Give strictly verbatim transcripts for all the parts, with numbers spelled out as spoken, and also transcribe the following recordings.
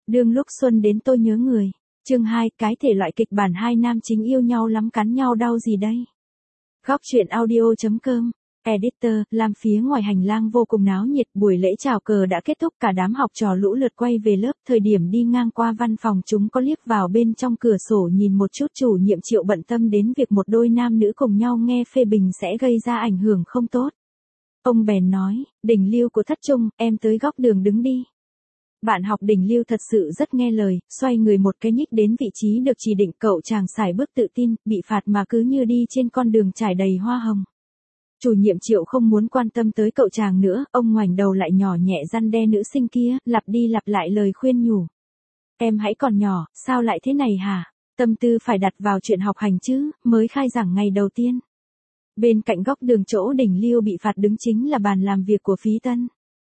Đương lúc xuân đến tôi nhớ người. Chương hai, cái thể loại kịch bản hai nam chính yêu nhau lắm cắn nhau đau gì đây? Góc truyện audio.com. Editor, làm phía ngoài hành lang vô cùng náo nhiệt, buổi lễ chào cờ đã kết thúc, cả đám học trò lũ lượt quay về lớp, thời điểm đi ngang qua văn phòng chúng có liếc vào bên trong cửa sổ nhìn một chút. Chủ nhiệm Triệu bận tâm đến việc một đôi nam nữ cùng nhau nghe phê bình sẽ gây ra ảnh hưởng không tốt. Ông bèn nói, Đình Lưu của Thất Trung, em tới góc đường đứng đi. Bạn học Đình Lưu thật sự rất nghe lời, xoay người một cái nhích đến vị trí được chỉ định, cậu chàng sải bước tự tin, bị phạt mà cứ như đi trên con đường trải đầy hoa hồng. Chủ nhiệm Triệu không muốn quan tâm tới cậu chàng nữa, ông ngoảnh đầu lại nhỏ nhẹ răn đe nữ sinh kia, lặp đi lặp lại lời khuyên nhủ. Em hãy còn nhỏ, sao lại thế này hả? Tâm tư phải đặt vào chuyện học hành chứ, mới khai giảng ngày đầu tiên. Bên cạnh góc đường chỗ Đình Lưu bị phạt đứng chính là bàn làm việc của Phí Tân.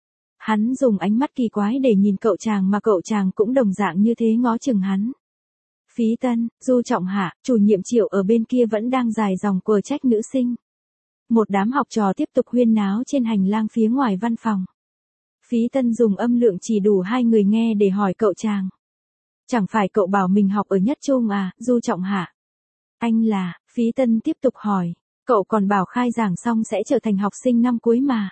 Hắn dùng ánh mắt kỳ quái để nhìn cậu chàng mà cậu chàng cũng đồng dạng như thế ngó chừng hắn. Phí Tân, Du Trọng Hạ, chủ nhiệm Triệu ở bên kia vẫn đang dài dòng quờ trách nữ sinh. Một đám học trò tiếp tục huyên náo trên hành lang phía ngoài văn phòng. Phí Tân dùng âm lượng chỉ đủ hai người nghe để hỏi cậu chàng. Chẳng phải cậu bảo mình học ở Nhất Trung à, Du Trọng Hạ? Anh là, Phí Tân tiếp tục hỏi, cậu còn bảo khai giảng xong sẽ trở thành học sinh năm cuối mà.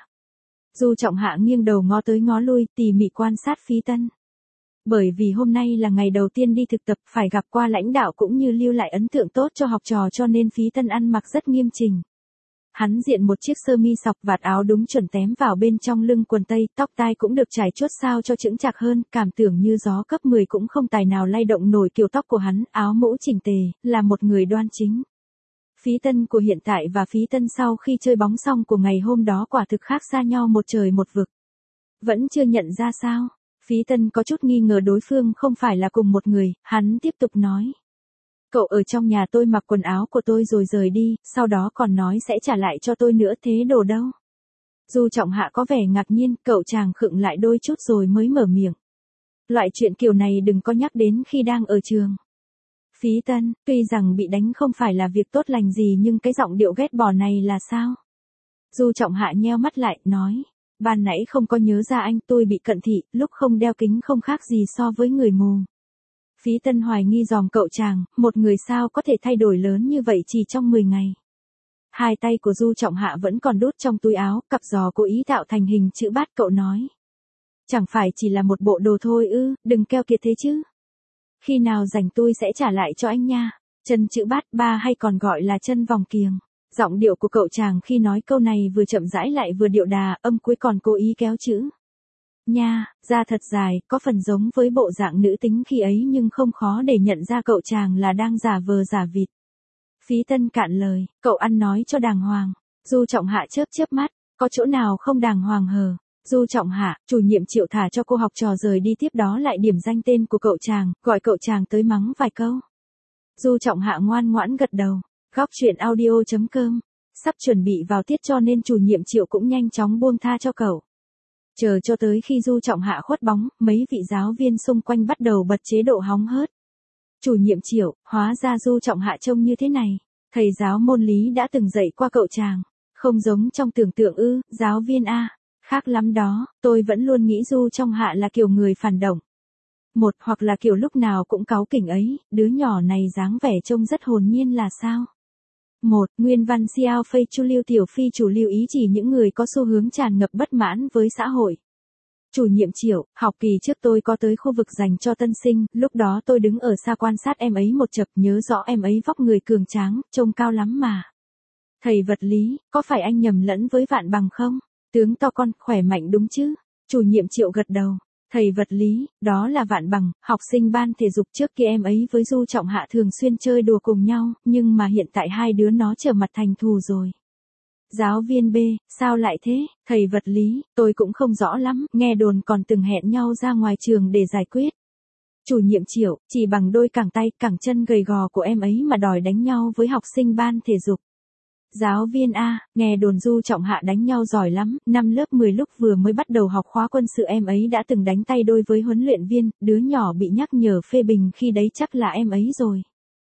Du Trọng Hạ nghiêng đầu ngó tới ngó lui, tỉ mỉ quan sát Phí Tân. Bởi vì hôm nay là ngày đầu tiên đi thực tập, phải gặp qua lãnh đạo cũng như lưu lại ấn tượng tốt cho học trò, cho nên Phí Tân ăn mặc rất nghiêm chỉnh. Hắn diện một chiếc sơ mi sọc, vạt áo đúng chuẩn tém vào bên trong lưng quần tây, tóc tai cũng được trải chuốt sao cho chững chạc hơn, cảm tưởng như gió cấp mười cũng không tài nào lay động nổi kiểu tóc của hắn, áo mũ chỉnh tề, là một người đoan chính. Phí Tân của hiện tại và Phí Tân sau khi chơi bóng xong của ngày hôm đó quả thực khác xa nhau một trời một vực. Vẫn chưa nhận ra sao? Phí Tân có chút nghi ngờ đối phương không phải là cùng một người, hắn tiếp tục nói. Cậu ở trong nhà tôi mặc quần áo của tôi rồi rời đi, sau đó còn nói sẽ trả lại cho tôi nữa, thế đồ đâu? Du Trọng Hạ có vẻ ngạc nhiên, cậu chàng khựng lại đôi chút rồi mới mở miệng. Loại chuyện kiểu này đừng có nhắc đến khi đang ở trường. Phí Tân, tuy rằng bị đánh không phải là việc tốt lành gì nhưng cái giọng điệu ghét bỏ này là sao? Du Trọng Hạ nheo mắt lại, nói. Ban nãy không có nhớ ra anh, tôi bị cận thị, lúc không đeo kính không khác gì so với người mù. Phí Tân hoài nghi dòm cậu chàng, một người sao có thể thay đổi lớn như vậy chỉ trong mười ngày. Hai tay của Du Trọng Hạ vẫn còn đút trong túi áo, cặp giò cố ý tạo thành hình chữ bát, cậu nói. Chẳng phải chỉ là một bộ đồ thôi ư, đừng keo kiệt thế chứ. Khi nào rảnh tôi sẽ trả lại cho anh nha. Chân chữ bát ba hay còn gọi là chân vòng kiềng. Giọng điệu của cậu chàng khi nói câu này vừa chậm rãi lại vừa điệu đà, âm cuối còn cố ý kéo chữ. Nha, da thật dài, có phần giống với bộ dạng nữ tính khi ấy nhưng không khó để nhận ra cậu chàng là đang giả vờ giả vịt. Phí Tân cạn lời, cậu ăn nói cho đàng hoàng. Du Trọng Hạ chớp chớp mắt, có chỗ nào không đàng hoàng hờ? Du Trọng Hạ, chủ nhiệm Triệu thả cho cô học trò rời đi, tiếp đó lại điểm danh tên của cậu chàng, gọi cậu chàng tới mắng vài câu. Du Trọng Hạ ngoan ngoãn gật đầu. Góc truyện audio.com. Sắp chuẩn bị vào tiết cho nên chủ nhiệm Triệu cũng nhanh chóng buông tha cho cậu. Chờ cho tới khi Du Trọng Hạ khuất bóng, mấy vị giáo viên xung quanh bắt đầu bật chế độ hóng hớt. Chủ nhiệm Triệu, hóa ra Du Trọng Hạ trông như thế này. Thầy giáo môn lý đã từng dạy qua cậu chàng. Không giống trong tưởng tượng ư, giáo viên A. Khác lắm đó, tôi vẫn luôn nghĩ Du Trọng Hạ là kiểu người phản động. Một hoặc là kiểu lúc nào cũng cáu kỉnh ấy, đứa nhỏ này dáng vẻ trông rất hồn nhiên là sao? Một, nguyên văn Xiao Phây Chu Lưu Tiểu Phi chủ lưu ý chỉ những người có xu hướng tràn ngập bất mãn với xã hội. Chủ nhiệm Triệu, học kỳ trước tôi có tới khu vực dành cho tân sinh, lúc đó tôi đứng ở xa quan sát em ấy một chập, nhớ rõ em ấy vóc người cường tráng, trông cao lắm mà. Thầy vật lý, có phải anh nhầm lẫn với Vạn Bằng không? Tướng to con, khỏe mạnh đúng chứ? Chủ nhiệm Triệu gật đầu. Thầy vật lý, đó là Vạn Bằng, học sinh ban thể dục trước kia em ấy với Du Trọng Hạ thường xuyên chơi đùa cùng nhau, nhưng mà hiện tại hai đứa nó trở mặt thành thù rồi. Giáo viên B, sao lại thế? Thầy vật lý, tôi cũng không rõ lắm, nghe đồn còn từng hẹn nhau ra ngoài trường để giải quyết. Chủ nhiệm Triệu, chỉ bằng đôi cẳng tay, cẳng chân gầy gò của em ấy mà đòi đánh nhau với học sinh ban thể dục. Giáo viên A, nghe đồn Du Trọng Hạ đánh nhau giỏi lắm, năm lớp mười lúc vừa mới bắt đầu học khóa quân sự em ấy đã từng đánh tay đôi với huấn luyện viên, đứa nhỏ bị nhắc nhở phê bình khi đấy chắc là em ấy rồi.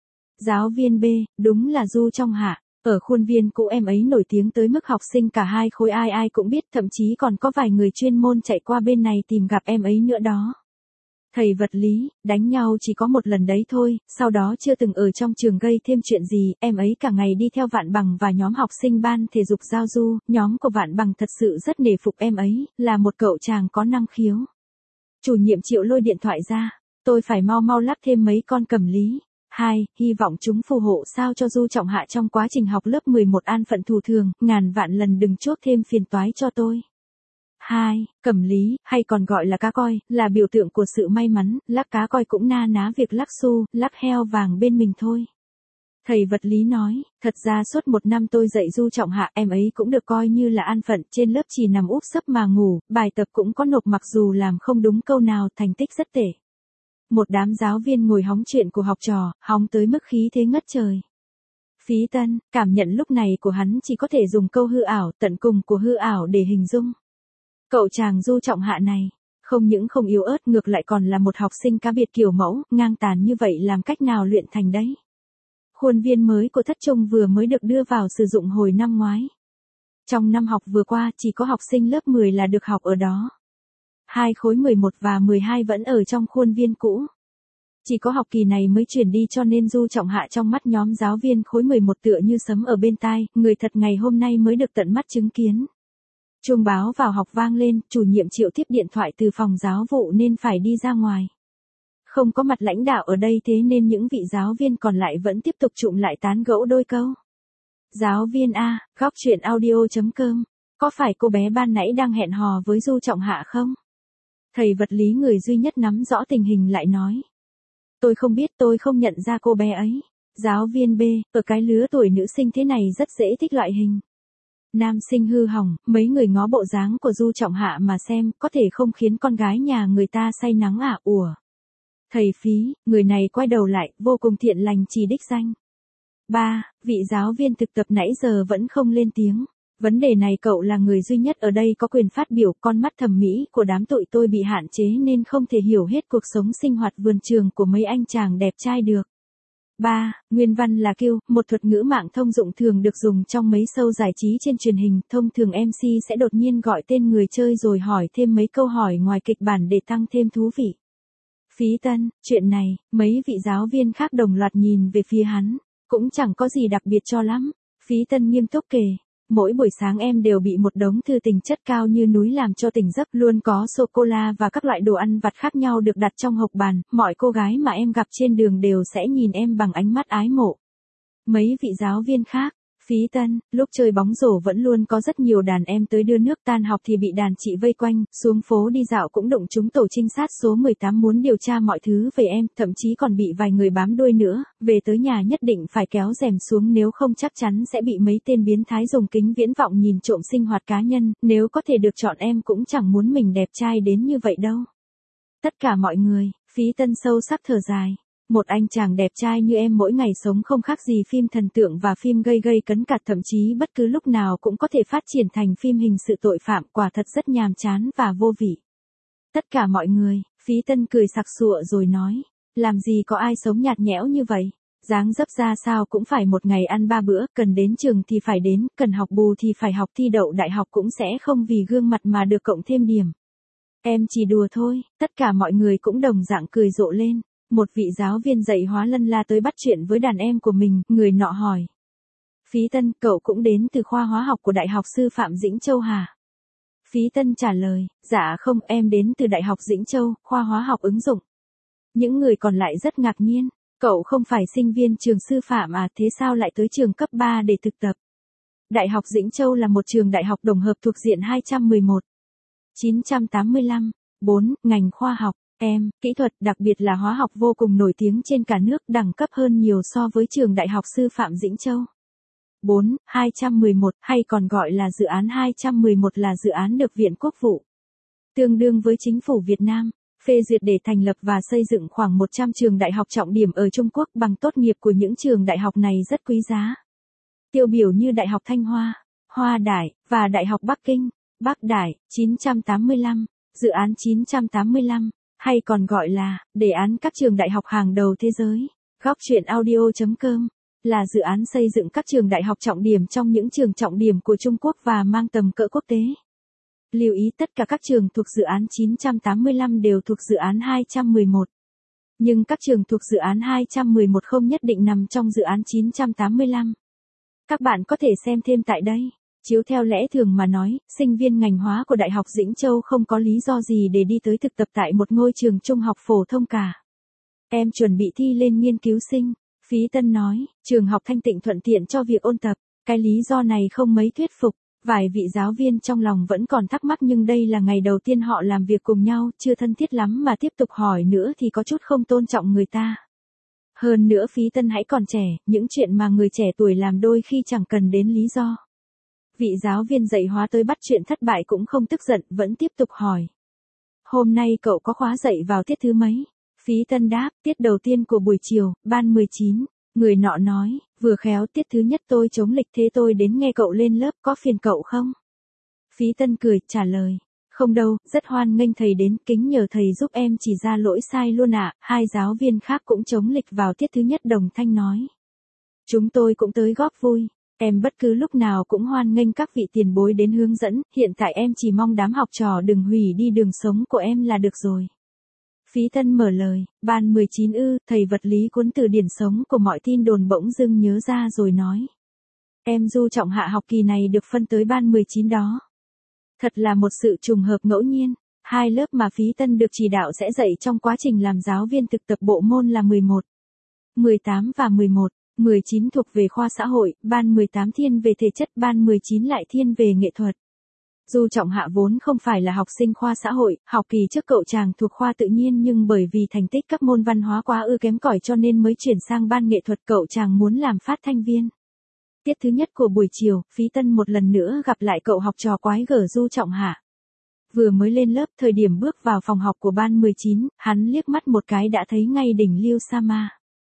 Giáo viên B, đúng là Du Trọng Hạ, ở khuôn viên cũ em ấy nổi tiếng tới mức học sinh cả hai khối ai ai cũng biết, thậm chí còn có vài người chuyên môn chạy qua bên này tìm gặp em ấy nữa đó. Thầy vật lý, đánh nhau chỉ có một lần đấy thôi, sau đó chưa từng ở trong trường gây thêm chuyện gì, em ấy cả ngày đi theo Vạn Bằng và nhóm học sinh ban thể dục giao du, nhóm của Vạn Bằng thật sự rất nể phục em ấy, là một cậu chàng có năng khiếu. Chủ nhiệm Triệu lôi điện thoại ra, tôi phải mau mau lắp thêm mấy con cẩm lý. Hai, hy vọng chúng phù hộ sao cho Du Trọng Hạ trong quá trình học lớp mười một an phận thù thường, ngàn vạn lần đừng chuốc thêm phiền toái cho tôi. Hai, cẩm lý, hay còn gọi là cá coi, là biểu tượng của sự may mắn, lắc cá coi cũng na ná việc lắc xu, lắc heo vàng bên mình thôi. Thầy vật lý nói, thật ra suốt một năm tôi dạy Du Trọng Hạ, em ấy cũng được coi như là an phận, trên lớp chỉ nằm úp sấp mà ngủ, bài tập cũng có nộp mặc dù làm không đúng câu nào, thành tích rất tệ. Một đám giáo viên ngồi hóng chuyện của học trò, hóng tới mức khí thế ngất trời. Phí Tân, cảm nhận lúc này của hắn chỉ có thể dùng câu hư ảo, tận cùng của hư ảo để hình dung. Cậu chàng Du Trọng Hạ này, không những không yếu ớt ngược lại còn là một học sinh cá biệt kiểu mẫu, ngang tàn như vậy làm cách nào luyện thành đấy. Khuôn viên mới của thất trung vừa mới được đưa vào sử dụng hồi năm ngoái. Trong năm học vừa qua chỉ có học sinh lớp mười là được học ở đó. Hai khối mười một và mười hai vẫn ở trong khuôn viên cũ. Chỉ có học kỳ này mới chuyển đi cho nên Du Trọng Hạ trong mắt nhóm giáo viên khối mười một tựa như sấm ở bên tai, người thật ngày hôm nay mới được tận mắt chứng kiến. Chuông báo vào học vang lên, chủ nhiệm Triệu tiếp điện thoại từ phòng giáo vụ nên phải đi ra ngoài. Không có mặt lãnh đạo ở đây thế nên những vị giáo viên còn lại vẫn tiếp tục trụm lại tán gẫu đôi câu. Giáo viên A, góc chuyện audio chấm com, có phải cô bé ban nãy đang hẹn hò với Du Trọng Hạ không? Thầy vật lý người duy nhất nắm rõ tình hình lại nói. Tôi không biết, tôi không nhận ra cô bé ấy. Giáo viên B, ở cái lứa tuổi nữ sinh thế này rất dễ thích loại hình. Nam sinh hư hỏng, mấy người ngó bộ dáng của Du Trọng Hạ mà xem, có thể không khiến con gái nhà người ta say nắng à, ủa. Thầy Phí, người này quay đầu lại, vô cùng thiện lành chỉ đích danh. Ba, vị giáo viên thực tập nãy giờ vẫn không lên tiếng. Vấn đề này cậu là người duy nhất ở đây có quyền phát biểu, con mắt thẩm mỹ của đám tụi tôi bị hạn chế nên không thể hiểu hết cuộc sống sinh hoạt vườn trường của mấy anh chàng đẹp trai được. Ba, nguyên văn là kêu, một thuật ngữ mạng thông dụng thường được dùng trong mấy show giải trí trên truyền hình, thông thường em xê sẽ đột nhiên gọi tên người chơi rồi hỏi thêm mấy câu hỏi ngoài kịch bản để tăng thêm thú vị. Phí Tân, chuyện này, mấy vị giáo viên khác đồng loạt nhìn về phía hắn, cũng chẳng có gì đặc biệt cho lắm. Phí Tân nghiêm túc kể. Mỗi buổi sáng em đều bị một đống thư tình chất cao như núi làm cho tỉnh giấc, luôn có sô-cô-la và các loại đồ ăn vặt khác nhau được đặt trong hộc bàn, mọi cô gái mà em gặp trên đường đều sẽ nhìn em bằng ánh mắt ái mộ. Mấy vị giáo viên khác, Phí Tân, lúc chơi bóng rổ vẫn luôn có rất nhiều đàn em tới đưa nước, tan học thì bị đàn chị vây quanh, xuống phố đi dạo cũng đụng trúng tổ trinh sát số mười tám muốn điều tra mọi thứ về em, thậm chí còn bị vài người bám đuôi nữa, về tới nhà nhất định phải kéo rèm xuống nếu không chắc chắn sẽ bị mấy tên biến thái dùng kính viễn vọng nhìn trộm sinh hoạt cá nhân, nếu có thể được chọn em cũng chẳng muốn mình đẹp trai đến như vậy đâu. Tất cả mọi người, Phí Tân sâu sắc thở dài. Một anh chàng đẹp trai như em mỗi ngày sống không khác gì phim thần tượng và phim gây gây cấn cặt, thậm chí bất cứ lúc nào cũng có thể phát triển thành phim hình sự tội phạm, quả thật rất nhàm chán và vô vị. Tất cả mọi người, Phí Tân cười sặc sụa rồi nói, làm gì có ai sống nhạt nhẽo như vậy, dáng dấp ra sao cũng phải một ngày ăn ba bữa, cần đến trường thì phải đến, cần học bù thì phải học, thi đậu đại học cũng sẽ không vì gương mặt mà được cộng thêm điểm. Em chỉ đùa thôi, tất cả mọi người cũng đồng dạng cười rộ lên. Một vị giáo viên dạy hóa lân la tới bắt chuyện với đàn em của mình, người nọ hỏi. Phí Tân, cậu cũng đến từ khoa hóa học của Đại học Sư phạm Dĩnh Châu hả? Phí Tân trả lời, dạ không, em đến từ Đại học Dĩnh Châu, khoa hóa học ứng dụng. Những người còn lại rất ngạc nhiên, cậu không phải sinh viên trường sư phạm à, thế sao lại tới trường cấp ba để thực tập? Đại học Dĩnh Châu là một trường đại học tổng hợp thuộc diện hai trăm mười một. chín trăm tám mươi lăm. bốn. Ngành khoa học. Em, kỹ thuật, đặc biệt là hóa học vô cùng nổi tiếng trên cả nước, đẳng cấp hơn nhiều so với trường Đại học Sư phạm Dĩnh Châu. bốn. hai trăm mười một, hay còn gọi là dự án hai trăm mười một là dự án được Viện Quốc vụ, tương đương với Chính phủ Việt Nam, phê duyệt để thành lập và xây dựng khoảng một trăm trường đại học trọng điểm ở Trung Quốc. Bằng tốt nghiệp của những trường đại học này rất quý giá. Tiêu biểu như Đại học Thanh Hoa, Hoa Đại, và Đại học Bắc Kinh, Bắc Đại. chín trăm tám mươi lăm, dự án chín trăm tám mươi lăm. Hay còn gọi là, đề án các trường đại học hàng đầu thế giới, góc chuyện audio chấm com, là dự án xây dựng các trường đại học trọng điểm trong những trường trọng điểm của Trung Quốc và mang tầm cỡ quốc tế. Lưu ý tất cả các trường thuộc dự án chín trăm tám mươi lăm đều thuộc dự án hai trăm mười một. Nhưng các trường thuộc dự án hai trăm mười một không nhất định nằm trong dự án chín trăm tám mươi lăm. Các bạn có thể xem thêm tại đây. Chiếu theo lẽ thường mà nói, sinh viên ngành hóa của Đại học Dĩnh Châu không có lý do gì để đi tới thực tập tại một ngôi trường trung học phổ thông cả. Em chuẩn bị thi lên nghiên cứu sinh. Phí Tân nói, trường học thanh tịnh thuận tiện cho việc ôn tập. Cái lý do này không mấy thuyết phục. Vài vị giáo viên trong lòng vẫn còn thắc mắc nhưng đây là ngày đầu tiên họ làm việc cùng nhau, chưa thân thiết lắm mà tiếp tục hỏi nữa thì có chút không tôn trọng người ta. Hơn nữa Phí Tân hãy còn trẻ, những chuyện mà người trẻ tuổi làm đôi khi chẳng cần đến lý do. Vị giáo viên dạy hóa tới bắt chuyện thất bại cũng không tức giận, vẫn tiếp tục hỏi. Hôm nay cậu có khóa dạy vào tiết thứ mấy? Phí Tân đáp, tiết đầu tiên của buổi chiều, ban mười chín. Người nọ nói, vừa khéo tiết thứ nhất tôi chống lịch thế tôi đến nghe cậu lên lớp, có phiền cậu không? Phí Tân cười, trả lời, không đâu, rất hoan nghênh thầy đến, kính nhờ thầy giúp em chỉ ra lỗi sai luôn ạ. Hai giáo viên khác cũng chống lịch vào tiết thứ nhất đồng thanh nói. Chúng tôi cũng tới góp vui, em bất cứ lúc nào cũng hoan nghênh các vị tiền bối đến hướng dẫn, hiện tại em chỉ mong đám học trò đừng hủy đi đường sống của em là được rồi. Phí Tân mở lời, ban mười chín ư, thầy vật lý cuốn từ điển sống của mọi tin đồn bỗng dưng nhớ ra rồi nói. Em Du Trọng Hạ học kỳ này được phân tới ban mười chín đó. Thật là một sự trùng hợp ngẫu nhiên, hai lớp mà Phí Tân được chỉ đạo sẽ dạy trong quá trình làm giáo viên thực tập bộ môn là mười một, mười tám và mười một, mười chín thuộc về khoa xã hội, ban mười tám thiên về thể chất, ban mười chín lại thiên về nghệ thuật. Du Trọng Hạ vốn không phải là học sinh khoa xã hội, học kỳ trước cậu chàng thuộc khoa tự nhiên nhưng bởi vì thành tích các môn văn hóa quá ư kém cỏi cho nên mới chuyển sang ban nghệ thuật, cậu chàng muốn làm phát thanh viên. Tiết thứ nhất của buổi chiều, Phí Tân một lần nữa gặp lại cậu học trò quái gở Du Trọng Hạ. Vừa mới lên lớp, thời điểm bước vào phòng học của ban mười chín, hắn liếc mắt một cái đã thấy ngay đỉnh Liêu Sama.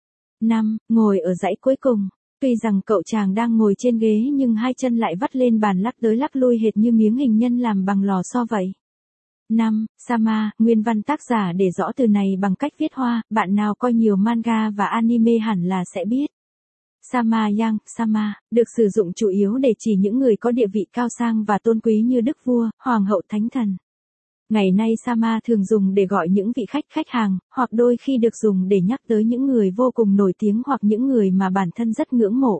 Năm, ngồi ở dãy cuối cùng. Tuy rằng cậu chàng đang ngồi trên ghế nhưng hai chân lại vắt lên bàn lắc tới lắc lui hệt như miếng hình nhân làm bằng lò xo vậy. Năm, Sama, nguyên văn tác giả để rõ từ này bằng cách viết hoa, bạn nào coi nhiều manga và anime hẳn là sẽ biết. Sama Yang, Sama, được sử dụng chủ yếu để chỉ những người có địa vị cao sang và tôn quý như đức vua, hoàng hậu, thánh thần. Ngày nay Sama thường dùng để gọi những vị khách khách hàng, hoặc đôi khi được dùng để nhắc tới những người vô cùng nổi tiếng hoặc những người mà bản thân rất ngưỡng mộ.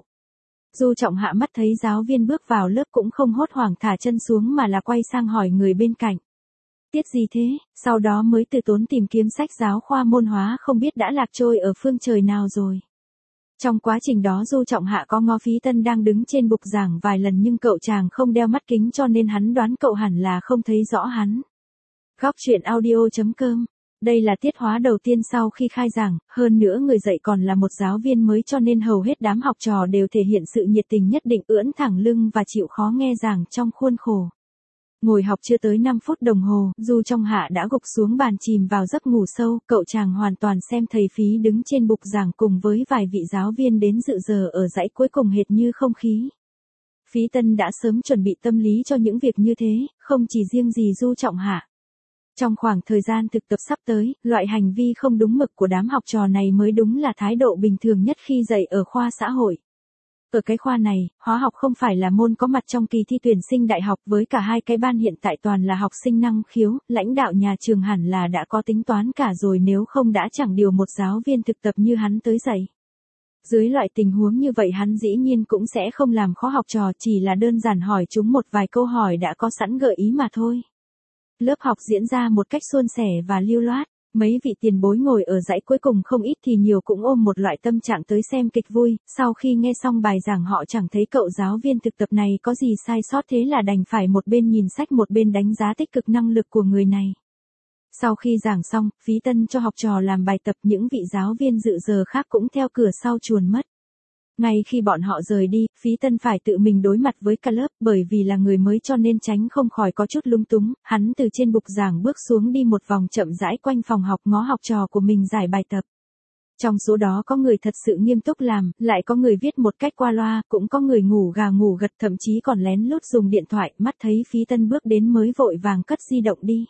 Du Trọng Hạ mắt thấy giáo viên bước vào lớp cũng không hốt hoảng thả chân xuống mà là quay sang hỏi người bên cạnh. Tiết gì thế? Sau đó mới từ tốn tìm kiếm sách giáo khoa môn hóa không biết đã lạc trôi ở phương trời nào rồi. Trong quá trình đó Du Trọng Hạ có ngó Phí Tân đang đứng trên bục giảng vài lần nhưng cậu chàng không đeo mắt kính cho nên hắn đoán cậu hẳn là không thấy rõ hắn. Góc truyện audio chấm com. Đây là tiết hóa đầu tiên sau khi khai giảng, hơn nữa người dạy còn là một giáo viên mới cho nên hầu hết đám học trò đều thể hiện sự nhiệt tình nhất định, ưỡn thẳng lưng và chịu khó nghe giảng trong khuôn khổ. Ngồi học chưa tới năm phút đồng hồ, Du Trọng Hạ đã gục xuống bàn chìm vào giấc ngủ sâu, cậu chàng hoàn toàn xem thầy Phí đứng trên bục giảng cùng với vài vị giáo viên đến dự giờ ở dãy cuối cùng hệt như không khí. Phí Tân đã sớm chuẩn bị tâm lý cho những việc như thế, không chỉ riêng gì Du Trọng Hạ. Trong khoảng thời gian thực tập sắp tới, loại hành vi không đúng mực của đám học trò này mới đúng là thái độ bình thường nhất khi dạy ở khoa xã hội. Ở cái khoa này, hóa học không phải là môn có mặt trong kỳ thi tuyển sinh đại học, với cả hai cái ban hiện tại toàn là học sinh năng khiếu, lãnh đạo nhà trường hẳn là đã có tính toán cả rồi nếu không đã chẳng điều một giáo viên thực tập như hắn tới dạy. Dưới loại tình huống như vậy hắn dĩ nhiên cũng sẽ không làm khó học trò, chỉ là đơn giản hỏi chúng một vài câu hỏi đã có sẵn gợi ý mà thôi. Lớp học diễn ra một cách suôn sẻ và lưu loát, mấy vị tiền bối ngồi ở dãy cuối cùng không ít thì nhiều cũng ôm một loại tâm trạng tới xem kịch vui, sau khi nghe xong bài giảng họ chẳng thấy cậu giáo viên thực tập này có gì sai sót thế là đành phải một bên nhìn sách một bên đánh giá tích cực năng lực của người này. Sau khi giảng xong, Phí Tân cho học trò làm bài tập, những vị giáo viên dự giờ khác cũng theo cửa sau chuồn mất. Ngay khi bọn họ rời đi, Phí Tân phải tự mình đối mặt với cả lớp, bởi vì là người mới cho nên tránh không khỏi có chút lung túng, hắn từ trên bục giảng bước xuống đi một vòng chậm rãi quanh phòng học ngó học trò của mình giải bài tập. Trong số đó có người thật sự nghiêm túc làm, lại có người viết một cách qua loa, cũng có người ngủ gà ngủ gật thậm chí còn lén lút dùng điện thoại, mắt thấy Phí Tân bước đến mới vội vàng cất di động đi.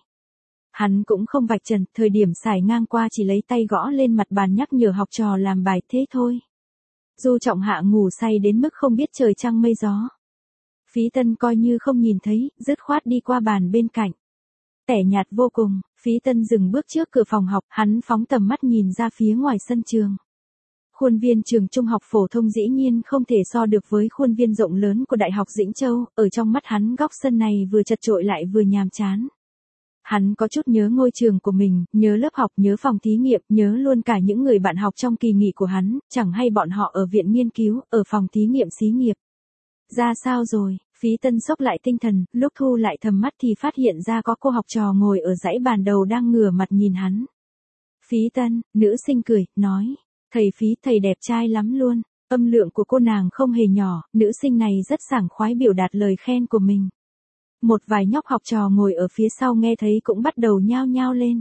Hắn cũng không vạch trần, thời điểm xài ngang qua chỉ lấy tay gõ lên mặt bàn nhắc nhở học trò làm bài thế thôi. Du Trọng Hạ ngủ say đến mức không biết trời trăng mây gió. Phí Tân coi như không nhìn thấy, dứt khoát đi qua bàn bên cạnh. Tẻ nhạt vô cùng, Phí Tân dừng bước trước cửa phòng học, hắn phóng tầm mắt nhìn ra phía ngoài sân trường. Khuôn viên trường trung học phổ thông dĩ nhiên không thể so được với khuôn viên rộng lớn của Đại học Dĩnh Châu, ở trong mắt hắn góc sân này vừa chật chội lại vừa nhàm chán. Hắn có chút nhớ ngôi trường của mình, nhớ lớp học, nhớ phòng thí nghiệm, nhớ luôn cả những người bạn học trong kỳ nghỉ của hắn, chẳng hay bọn họ ở viện nghiên cứu, ở phòng thí nghiệm xí nghiệp. Ra sao rồi, Phí Tân sốc lại tinh thần, lúc thu lại tầm mắt thì phát hiện ra có cô học trò ngồi ở dãy bàn đầu đang ngửa mặt nhìn hắn. Phí Tân, nữ sinh cười, nói, thầy Phí, thầy đẹp trai lắm luôn. Âm lượng của cô nàng không hề nhỏ, nữ sinh này rất sảng khoái biểu đạt lời khen của mình. Một vài nhóc học trò ngồi ở phía sau nghe thấy cũng bắt đầu nhao nhao lên.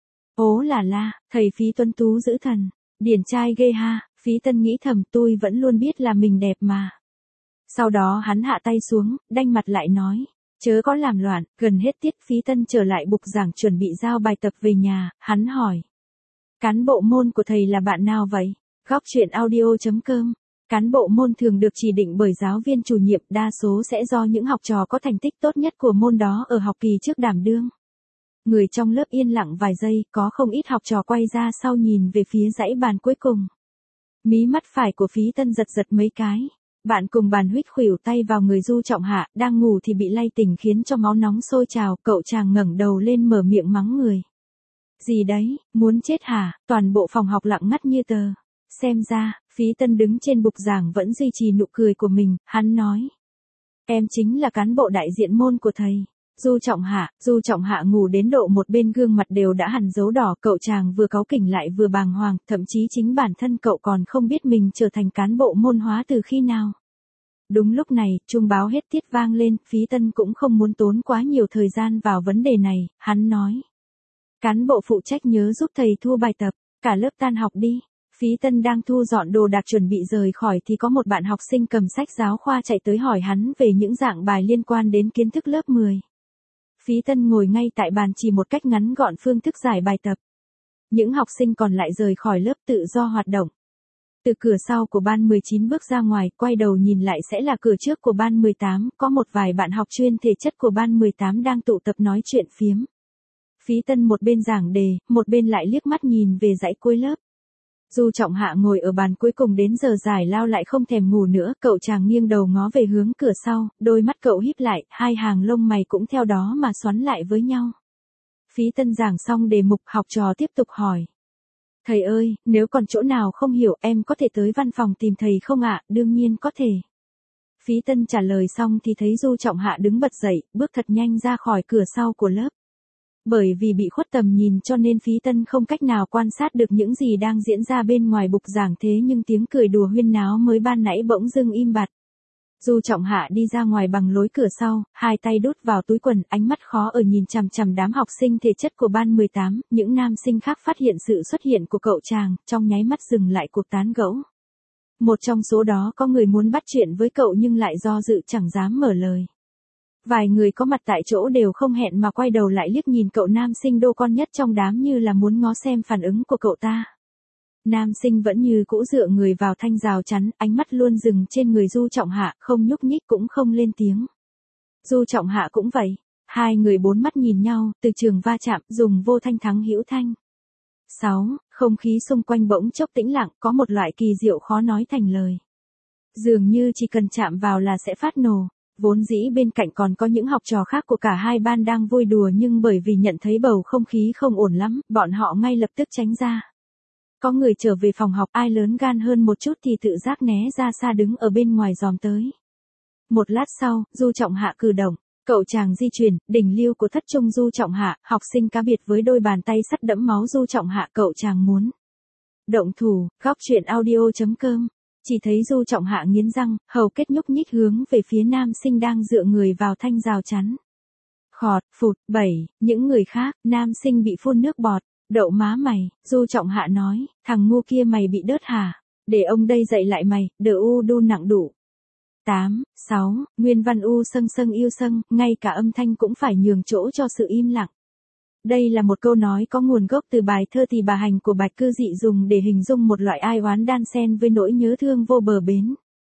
Ố là la, thầy Phí tuấn tú dữ thần, điển trai ghê ha, Phí Tân nghĩ thầm tôi vẫn luôn biết là mình đẹp mà. Sau đó hắn hạ tay xuống, đanh mặt lại nói, chớ có làm loạn, gần hết tiết Phí Tân trở lại bục giảng chuẩn bị giao bài tập về nhà, hắn hỏi. Cán bộ môn của thầy là bạn nào vậy? Góc truyện audio chấm com. Cán bộ môn thường được chỉ định bởi giáo viên chủ nhiệm, đa số sẽ do những học trò có thành tích tốt nhất của môn đó ở học kỳ trước đảm đương. Người trong lớp yên lặng vài giây, có không ít học trò quay ra sau nhìn về phía dãy bàn cuối cùng. Mí mắt phải của Phí Tân giật giật mấy cái. Bạn cùng bàn huýt khuỷu tay vào người Du Trọng Hạ, đang ngủ thì bị lay tỉnh khiến cho máu nóng sôi trào, cậu chàng ngẩng đầu lên mở miệng mắng người. Gì đấy, muốn chết hả? Toàn bộ phòng học lặng ngắt như tờ. Xem ra, Phí Tân đứng trên bục giảng vẫn duy trì nụ cười của mình, hắn nói. Em chính là cán bộ đại diện môn của thầy. Du Trọng Hạ, Du Trọng Hạ ngủ đến độ một bên gương mặt đều đã hằn dấu đỏ, cậu chàng vừa cáu kỉnh lại vừa bàng hoàng, thậm chí chính bản thân cậu còn không biết mình trở thành cán bộ môn hóa từ khi nào. Đúng lúc này, chuông báo hết tiết vang lên, Phí Tân cũng không muốn tốn quá nhiều thời gian vào vấn đề này, hắn nói. Cán bộ phụ trách nhớ giúp thầy thu bài tập, cả lớp tan học đi. Phí Tân đang thu dọn đồ đạc chuẩn bị rời khỏi thì có một bạn học sinh cầm sách giáo khoa chạy tới hỏi hắn về những dạng bài liên quan đến kiến thức lớp mười. Phí Tân ngồi ngay tại bàn chỉ một cách ngắn gọn phương thức giải bài tập. Những học sinh còn lại rời khỏi lớp tự do hoạt động. Từ cửa sau của ban mười chín bước ra ngoài, quay đầu nhìn lại sẽ là cửa trước của ban mười tám, có một vài bạn học chuyên thể chất của ban mười tám đang tụ tập nói chuyện phiếm. Phí Tân một bên giảng đề, một bên lại liếc mắt nhìn về dãy cuối lớp. Du Trọng Hạ ngồi ở bàn cuối cùng đến giờ giải lao lại không thèm ngủ nữa, cậu chàng nghiêng đầu ngó về hướng cửa sau, đôi mắt cậu híp lại, hai hàng lông mày cũng theo đó mà xoắn lại với nhau. Phí Tân giảng xong đề mục, học trò tiếp tục hỏi. Thầy ơi, nếu còn chỗ nào không hiểu em có thể tới văn phòng tìm thầy không ạ? Đương nhiên có thể. Phí Tân trả lời xong thì thấy Du Trọng Hạ đứng bật dậy, bước thật nhanh ra khỏi cửa sau của lớp. Bởi vì bị khuất tầm nhìn cho nên Phí Tân không cách nào quan sát được những gì đang diễn ra bên ngoài bục giảng, thế nhưng tiếng cười đùa huyên náo mới ban nãy bỗng dưng im bặt. Du Trọng Hạ đi ra ngoài bằng lối cửa sau, hai tay đút vào túi quần, ánh mắt khó ở nhìn chằm chằm đám học sinh thể chất của ban mười tám, những nam sinh khác phát hiện sự xuất hiện của cậu chàng, trong nháy mắt dừng lại cuộc tán gẫu. Một trong số đó có người muốn bắt chuyện với cậu nhưng lại do dự chẳng dám mở lời. Vài người có mặt tại chỗ đều không hẹn mà quay đầu lại liếc nhìn cậu nam sinh đô con nhất trong đám như là muốn ngó xem phản ứng của cậu ta. Nam sinh vẫn như cũ dựa người vào thanh rào chắn, ánh mắt luôn dừng trên người Du Trọng Hạ, không nhúc nhích cũng không lên tiếng. Du Trọng Hạ cũng vậy. Hai người bốn mắt nhìn nhau, từ trường va chạm, dùng vô thanh thắng hữu thanh. sáu. Không khí xung quanh bỗng chốc tĩnh lặng, có một loại kỳ diệu khó nói thành lời. Dường như chỉ cần chạm vào là sẽ phát nổ. Vốn dĩ bên cạnh còn có những học trò khác của cả hai ban đang vui đùa nhưng bởi vì nhận thấy bầu không khí không ổn lắm, bọn họ ngay lập tức tránh ra. Có người trở về phòng học, ai lớn gan hơn một chút thì tự giác né ra xa đứng ở bên ngoài dòm tới. Một lát sau, Du Trọng Hạ cử động, cậu chàng di chuyển, đỉnh lưu của thất trung Du Trọng Hạ, học sinh cá biệt với đôi bàn tay sắt đẫm máu Du Trọng Hạ, cậu chàng muốn động thủ. Góc truyện audio chấm com. Chỉ thấy Du Trọng Hạ nghiến răng, hầu kết nhúc nhích hướng về phía nam sinh đang dựa người vào thanh rào chắn. Khọt, phụt, bảy, những người khác, nam sinh bị phun nước bọt. Đậu má mày, Du Trọng Hạ nói, thằng ngu kia mày bị đớt hả? Để ông đây dạy lại mày, đờ u đu nặng đủ. tám, sáu, nguyên văn u sâng sâng yêu sâng, ngay cả âm thanh cũng phải nhường chỗ cho sự im lặng. Đây là một câu nói có nguồn gốc từ bài thơ Thì Bà Hành của Bạch Cư Dị dùng để hình dung một loại ai oán đan xen với nỗi nhớ thương vô bờ bến.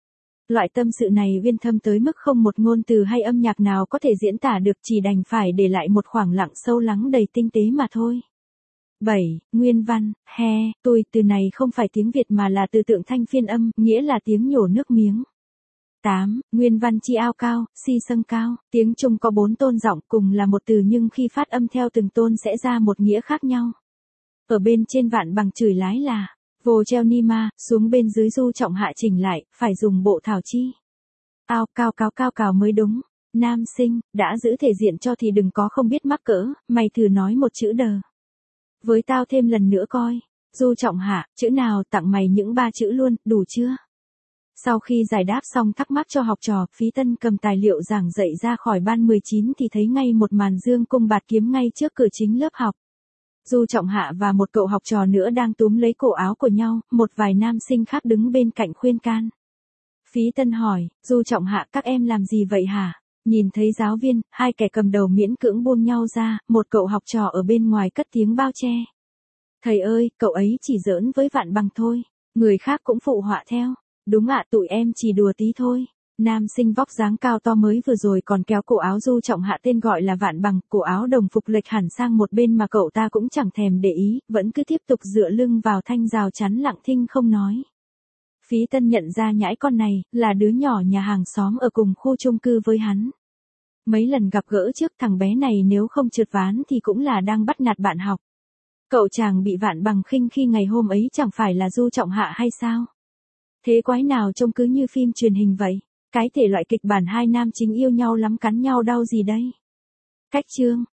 Loại tâm sự này uyên thâm tới mức không một ngôn từ hay âm nhạc nào có thể diễn tả được, chỉ đành phải để lại một khoảng lặng sâu lắng đầy tinh tế mà thôi. bảy. Nguyên văn, he, tôi, từ này không phải tiếng Việt mà là từ tượng thanh phiên âm, nghĩa là tiếng nhổ nước miếng. tám. Nguyên văn chi ao cao, si sâng cao, tiếng Trung có bốn tôn giọng cùng là một từ nhưng khi phát âm theo từng tôn sẽ ra một nghĩa khác nhau. Ở bên trên vạn bằng chửi lái là vô treo ni ma, xuống bên dưới Du Trọng Hạ chỉnh lại, phải dùng bộ thảo chi. Ao cao cao cao cào mới đúng. Nam sinh, đã giữ thể diện cho thì đừng có không biết mắc cỡ, mày thử nói một chữ đờ với tao thêm lần nữa coi. Du Trọng Hạ, chữ nào tặng mày những ba chữ luôn, đủ chưa? Sau khi giải đáp xong thắc mắc cho học trò, Phí Tân cầm tài liệu giảng dạy ra khỏi ban mười chín thì thấy ngay một màn dương cung bạt kiếm ngay trước cửa chính lớp học. Du Trọng Hạ và một cậu học trò nữa đang túm lấy cổ áo của nhau, một vài nam sinh khác đứng bên cạnh khuyên can. Phí Tân hỏi, Du Trọng Hạ, các em làm gì vậy hả? Nhìn thấy giáo viên, hai kẻ cầm đầu miễn cưỡng buông nhau ra, một cậu học trò ở bên ngoài cất tiếng bao che. Thầy ơi, cậu ấy chỉ giỡn với Vạn Bằng thôi. Người khác cũng phụ họa theo. Đúng ạ, tụi em chỉ đùa tí thôi. Nam sinh vóc dáng cao to mới vừa rồi còn kéo cổ áo Du Trọng Hạ tên gọi là Vạn Bằng, cổ áo đồng phục lệch hẳn sang một bên mà cậu ta cũng chẳng thèm để ý, vẫn cứ tiếp tục dựa lưng vào thanh rào chắn lặng thinh không nói. Phí Tân nhận ra nhãi con này, là đứa nhỏ nhà hàng xóm ở cùng khu chung cư với hắn. Mấy lần gặp gỡ trước, thằng bé này nếu không trượt ván thì cũng là đang bắt nạt bạn học. Cậu chàng bị Vạn Bằng khinh khi ngày hôm ấy chẳng phải là Du Trọng Hạ hay sao? Thế quái nào trông cứ như phim truyền hình vậy? Cái thể loại kịch bản hai nam chính yêu nhau lắm cắn nhau đau gì đây? Cách chương